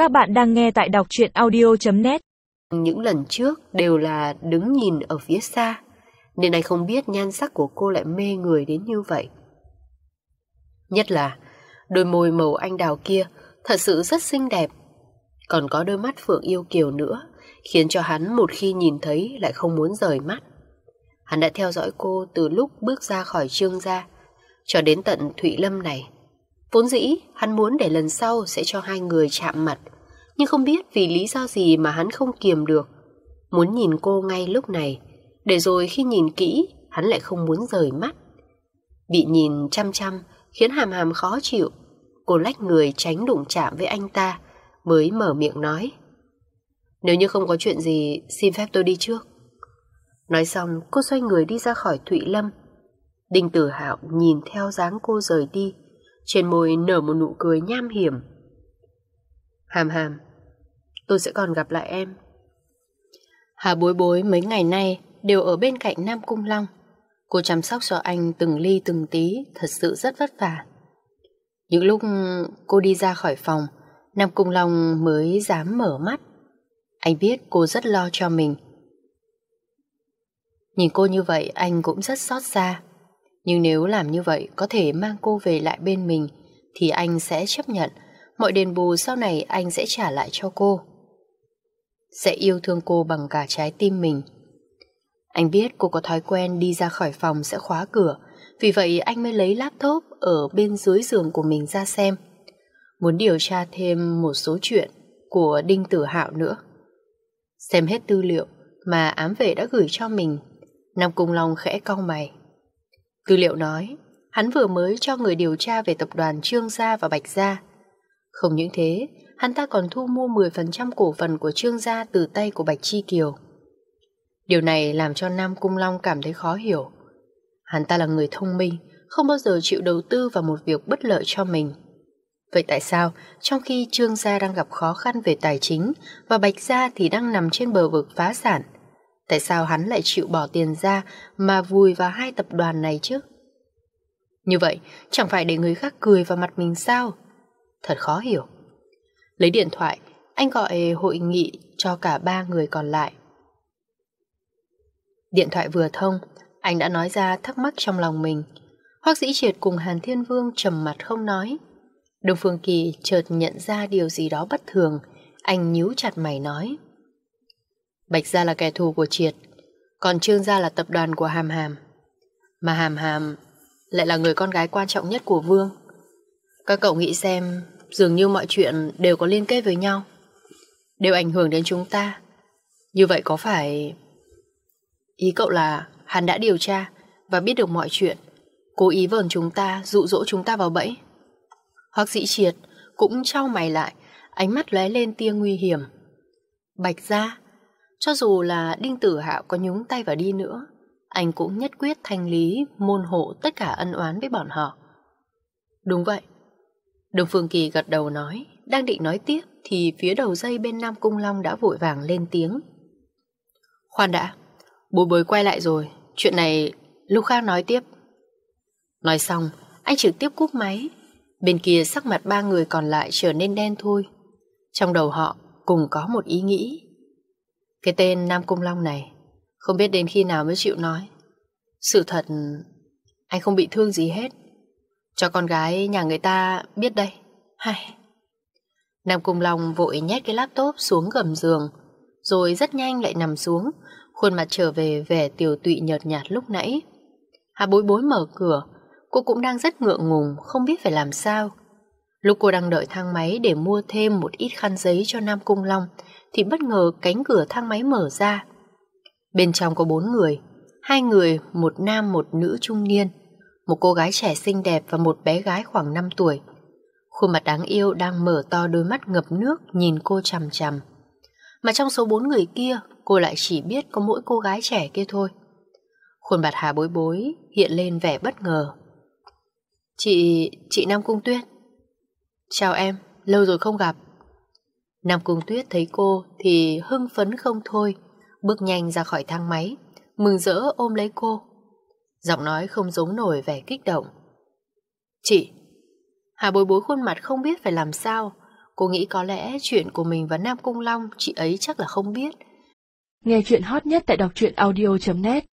Các bạn đang nghe tại đọc truyện audio.net. Những lần trước đều là đứng nhìn ở phía xa, nên anh không biết nhan sắc của cô lại mê người đến như vậy. Nhất là đôi môi màu anh đào kia thật sự rất xinh đẹp. Còn có đôi mắt phượng yêu kiều nữa, khiến cho hắn một khi nhìn thấy lại không muốn rời mắt. Hắn đã theo dõi cô từ lúc bước ra khỏi Trương gia cho đến tận Thụy Lâm này. Vốn dĩ hắn muốn để lần sau sẽ cho hai người chạm mặt, nhưng không biết vì lý do gì mà hắn không kiềm được, muốn nhìn cô ngay lúc này, để rồi khi nhìn kỹ hắn lại không muốn rời mắt. Bị nhìn chăm chăm khiến Hàm Hàm khó chịu. Cô lách người tránh đụng chạm với anh ta, mới mở miệng nói: "Nếu như không có chuyện gì, xin phép tôi đi trước." Nói xong cô xoay người đi ra khỏi Thụy Lâm. Đinh Tử Hạo nhìn theo dáng cô rời đi, trên môi nở một nụ cười nham hiểm. "Hàm Hàm, tôi sẽ còn gặp lại em." Hà Bối Bối mấy ngày nay đều ở bên cạnh Nam Cung Long. Cô chăm sóc cho anh từng ly từng tí, thật sự rất vất vả. Những lúc cô đi ra khỏi phòng, Nam Cung Long mới dám mở mắt. Anh biết cô rất lo cho mình. Nhìn cô như vậy anh cũng rất xót xa. Nhưng nếu làm như vậy có thể mang cô về lại bên mình, thì anh sẽ chấp nhận. Mọi đền bù sau này anh sẽ trả lại cho cô, sẽ yêu thương cô bằng cả trái tim mình. Anh biết cô có thói quen đi ra khỏi phòng sẽ khóa cửa, vì vậy anh mới lấy laptop ở bên dưới giường của mình ra xem, muốn điều tra thêm một số chuyện của Đinh Tử Hạo nữa. Xem hết tư liệu mà ám vệ đã gửi cho mình, Nam Cung Long khẽ cau mày. Tư liệu nói hắn vừa mới cho người điều tra về tập đoàn Trương gia và Bạch gia. Không những thế, hắn ta còn thu mua 10% cổ phần của Trương gia từ tay của Bạch Chi Kiều. Điều này làm cho Nam Cung Long cảm thấy khó hiểu. Hắn ta là người thông minh, không bao giờ chịu đầu tư vào một việc bất lợi cho mình. Vậy tại sao, trong khi Trương gia đang gặp khó khăn về tài chính và Bạch gia thì đang nằm trên bờ vực phá sản, tại sao hắn lại chịu bỏ tiền ra mà vùi vào hai tập đoàn này chứ? Như vậy, chẳng phải để người khác cười vào mặt mình sao? Thật khó hiểu. Lấy điện thoại, anh gọi hội nghị cho cả ba người còn lại. Điện thoại vừa thông, anh đã nói ra thắc mắc trong lòng mình. Hoắc Dĩ Triệt cùng Hàn Thiên Vương trầm mặt không nói. Đông Phương Kỳ chợt nhận ra điều gì đó bất thường, anh nhíu chặt mày nói: Bạch gia là kẻ thù của Triệt, còn Trương gia là tập đoàn của Hàm Hàm, mà Hàm Hàm lại là người con gái quan trọng nhất của Vương. Các cậu nghĩ xem, dường như mọi chuyện đều có liên kết với nhau, đều ảnh hưởng đến chúng ta. Như vậy có phải... Ý cậu là hắn đã điều tra và biết được mọi chuyện, cố ý vờn chúng ta, dụ dỗ chúng ta vào bẫy? Hoắc Dĩ Triệt cũng chau mày lại, ánh mắt lóe lên tia nguy hiểm. Bạch gia, cho dù là Đinh Tử Hạo có nhúng tay vào đi nữa, anh cũng nhất quyết thanh lý, môn hộ tất cả ân oán với bọn họ. Đúng vậy. Đông Phương Kỳ gật đầu nói. Đang định nói tiếp thì phía đầu dây bên Nam Cung Long đã vội vàng lên tiếng: Khoan đã, Bối Bối quay lại rồi, chuyện này lúc khác nói tiếp. Nói xong, anh trực tiếp cúp máy. Bên kia sắc mặt ba người còn lại trở nên đen thui. Trong đầu họ cùng có một ý nghĩ: cái tên Nam Cung Long này không biết đến khi nào mới chịu nói. Sự thật, anh không bị thương gì hết. Cho con gái nhà người ta biết đây. Hay. Nam Cung Long vội nhét cái laptop xuống gầm giường, rồi rất nhanh lại nằm xuống, khuôn mặt trở về vẻ tiều tụy nhợt nhạt lúc nãy. Hà Bối Bối mở cửa, cô cũng đang rất ngượng ngùng, không biết phải làm sao. Lúc cô đang đợi thang máy để mua thêm một ít khăn giấy cho Nam Cung Long, thì bất ngờ cánh cửa thang máy mở ra. Bên trong có 4 người, 2 người, một nam một nữ trung niên, một cô gái trẻ xinh đẹp và một bé gái khoảng 5 tuổi. Khuôn mặt đáng yêu đang mở to đôi mắt ngập nước nhìn cô chằm chằm. Mà trong số 4 người kia, cô lại chỉ biết có mỗi cô gái trẻ kia thôi. Khuôn mặt Hà Bối Bối hiện lên vẻ bất ngờ. Chị Nam Cung Tuyết. Chào em, lâu rồi không gặp. Nam Cung Tuyết thấy cô thì hưng phấn không thôi, bước nhanh ra khỏi thang máy, mừng rỡ ôm lấy cô. Giọng nói không giống nổi vẻ kích động. Chị. Hà Bối Bối khuôn mặt không biết phải làm sao. Cô nghĩ có lẽ chuyện của mình và Nam Cung Long chị ấy chắc là không biết. Nghe chuyện hot nhất tại đọc truyện audio.net